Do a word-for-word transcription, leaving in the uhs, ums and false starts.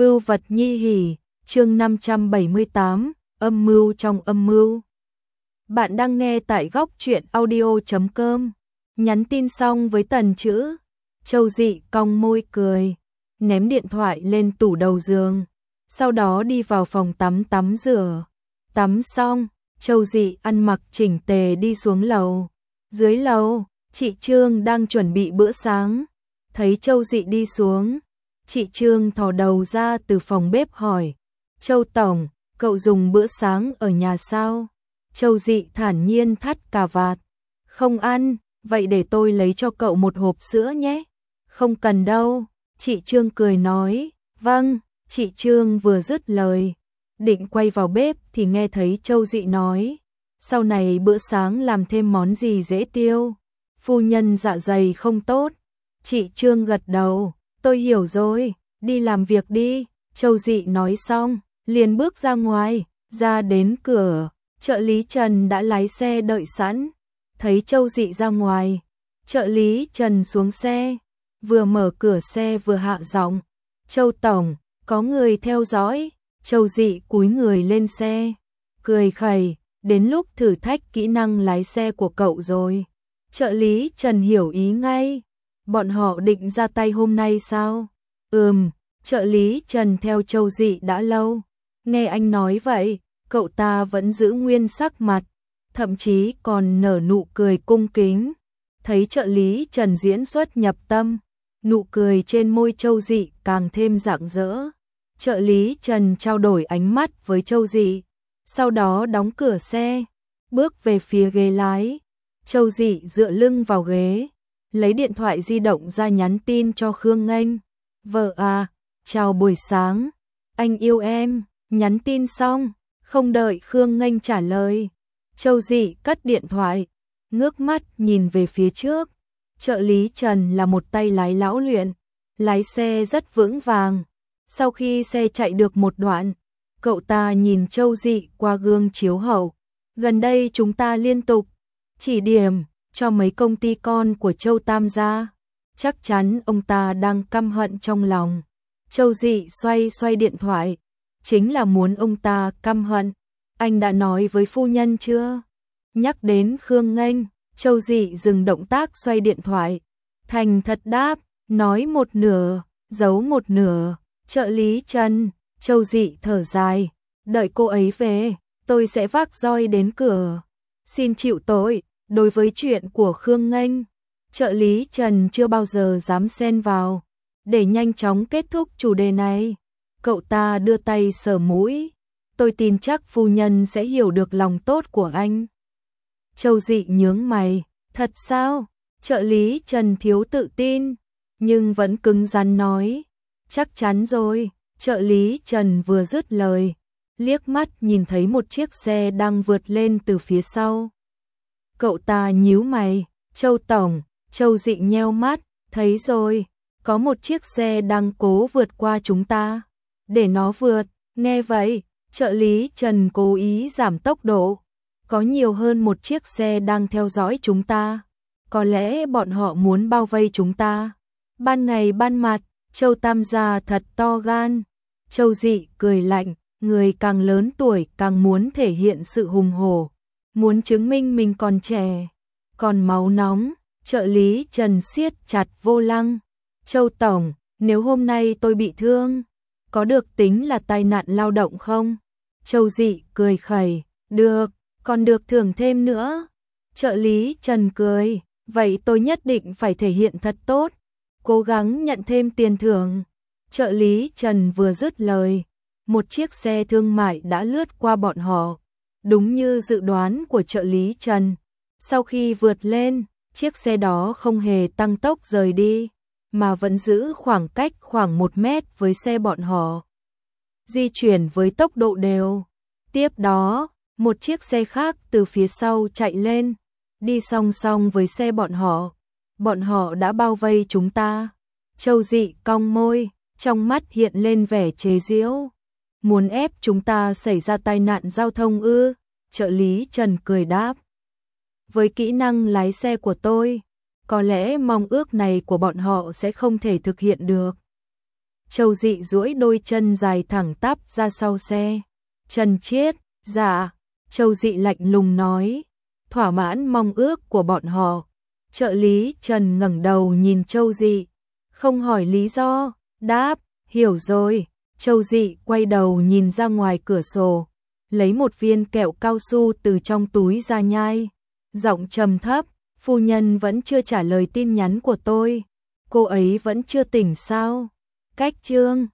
Vưu vật nhi hỉ, chương năm trăm bảy mươi tám, âm mưu trong âm mưu. Bạn đang nghe tại góc truyện audio chấm com. Nhắn tin xong với tần chữ, Châu Dị cong môi cười, ném điện thoại lên tủ đầu giường, sau đó đi vào phòng tắm tắm rửa. Tắm xong, Châu Dị ăn mặc chỉnh tề đi xuống lầu. Dưới lầu, chị Trương đang chuẩn bị bữa sáng. Thấy Châu Dị đi xuống, chị Trương thò đầu ra từ phòng bếp hỏi: Châu Tổng, cậu dùng bữa sáng ở nhà sao? Châu Dị thản nhiên thắt cà vạt: Không ăn, vậy để tôi lấy cho cậu một hộp sữa nhé. Không cần đâu, chị Trương cười nói. Vâng. Chị Trương vừa dứt lời, định quay vào bếp thì nghe thấy Châu Dị nói: Sau này bữa sáng làm thêm món gì dễ tiêu? Phu nhân dạ dày không tốt. Chị Trương gật đầu, tôi hiểu rồi, đi làm việc đi. Châu Dị nói xong, liền bước ra ngoài. Ra đến cửa, trợ lý Trần đã lái xe đợi sẵn. Thấy Châu Dị ra ngoài, trợ lý Trần xuống xe, vừa mở cửa xe vừa hạ giọng: Châu Tổng, có người theo dõi. Châu Dị cúi người lên xe, cười khẩy: Đến lúc thử thách kỹ năng lái xe của cậu rồi. Trợ lý Trần hiểu ý ngay: Bọn họ định ra tay hôm nay sao? Ừm, trợ lý Trần theo Châu Dị đã lâu. Nghe anh nói vậy, cậu ta vẫn giữ nguyên sắc mặt, thậm chí còn nở nụ cười cung kính. Thấy trợ lý Trần diễn xuất nhập tâm, nụ cười trên môi Châu Dị càng thêm rạng rỡ. Trợ lý Trần trao đổi ánh mắt với Châu Dị, sau đó đóng cửa xe, bước về phía ghế lái. Châu Dị dựa lưng vào ghế, lấy điện thoại di động ra nhắn tin cho Khương Nghênh: Vợ à, chào buổi sáng, anh yêu em. Nhắn tin xong, không đợi Khương Nghênh trả lời, Châu Dị cất điện thoại, ngước mắt nhìn về phía trước. Trợ lý Trần là một tay lái lão luyện, lái xe rất vững vàng. Sau khi xe chạy được một đoạn, cậu ta nhìn Châu Dị qua gương chiếu hậu: Gần đây chúng ta liên tục chỉ điểm cho mấy công ty con của Châu Tam gia, chắc chắn ông ta đang căm hận trong lòng. Châu Dị xoay xoay điện thoại, chính là muốn ông ta căm hận. Anh đã nói với phu nhân chưa? Nhắc đến Khương Nghênh, Châu Dị dừng động tác xoay điện thoại, thành thật đáp, nói một nửa, giấu một nửa. Trợ lý Trần, Châu Dị thở dài: Đợi cô ấy về, tôi sẽ vác roi đến cửa. Xin chịu tội, đối với chuyện của Khương Nghênh, trợ lý Trần chưa bao giờ dám xen vào. Để nhanh chóng kết thúc chủ đề này, cậu ta đưa tay sờ mũi: Tôi tin chắc phu nhân sẽ hiểu được lòng tốt của anh. Châu Dị nhướng mày: Thật sao? Trợ lý Trần thiếu tự tin, nhưng vẫn cứng rắn nói: Chắc chắn rồi. Trợ lý Trần vừa dứt lời, liếc mắt nhìn thấy một chiếc xe đang vượt lên từ phía sau. Cậu ta nhíu mày: Châu Tổng. Châu Dị nheo mắt: Thấy rồi, có một chiếc xe đang cố vượt qua chúng ta. Để nó vượt. Nghe vậy, trợ lý Trần cố ý giảm tốc độ. Có nhiều hơn một chiếc xe đang theo dõi chúng ta. Có lẽ bọn họ muốn bao vây chúng ta. Ban ngày ban mặt, Châu Tam gia thật to gan. Châu Dị cười lạnh: Người càng lớn tuổi càng muốn thể hiện sự hùng hổ, muốn chứng minh mình còn trẻ, còn máu nóng. Trợ lý Trần siết chặt vô lăng: Châu Tổng, nếu hôm nay tôi bị thương, có được tính là tai nạn lao động không? Châu Dị cười khẩy: Được, còn được thưởng thêm nữa. Trợ lý Trần cười: Vậy tôi nhất định phải thể hiện thật tốt, cố gắng nhận thêm tiền thưởng. Trợ lý Trần vừa dứt lời, một chiếc xe thương mại đã lướt qua bọn họ. Đúng như dự đoán của trợ lý Trần, sau khi vượt lên, chiếc xe đó không hề tăng tốc rời đi, mà vẫn giữ khoảng cách khoảng một mét với xe bọn họ, di chuyển với tốc độ đều. Tiếp đó, một chiếc xe khác từ phía sau chạy lên, đi song song với xe bọn họ. Bọn họ đã bao vây chúng ta. Châu Dị cong môi, trong mắt hiện lên vẻ chế giễu: Muốn ép chúng ta xảy ra tai nạn giao thông ư? Trợ lý Trần cười đáp: Với kỹ năng lái xe của tôi, có lẽ mong ước này của bọn họ sẽ không thể thực hiện được. Châu Dị duỗi đôi chân dài thẳng tắp ra sau xe. Trần Chiết, dạ. Châu Dị lạnh lùng nói, thỏa mãn mong ước của bọn họ. Trợ lý Trần ngẩng đầu nhìn Châu Dị, không hỏi lý do, đáp, hiểu rồi. Châu Dị quay đầu nhìn ra ngoài cửa sổ, lấy một viên kẹo cao su từ trong túi ra nhai. Giọng trầm thấp, phu nhân vẫn chưa trả lời tin nhắn của tôi. Cô ấy vẫn chưa tỉnh sao? Cách chương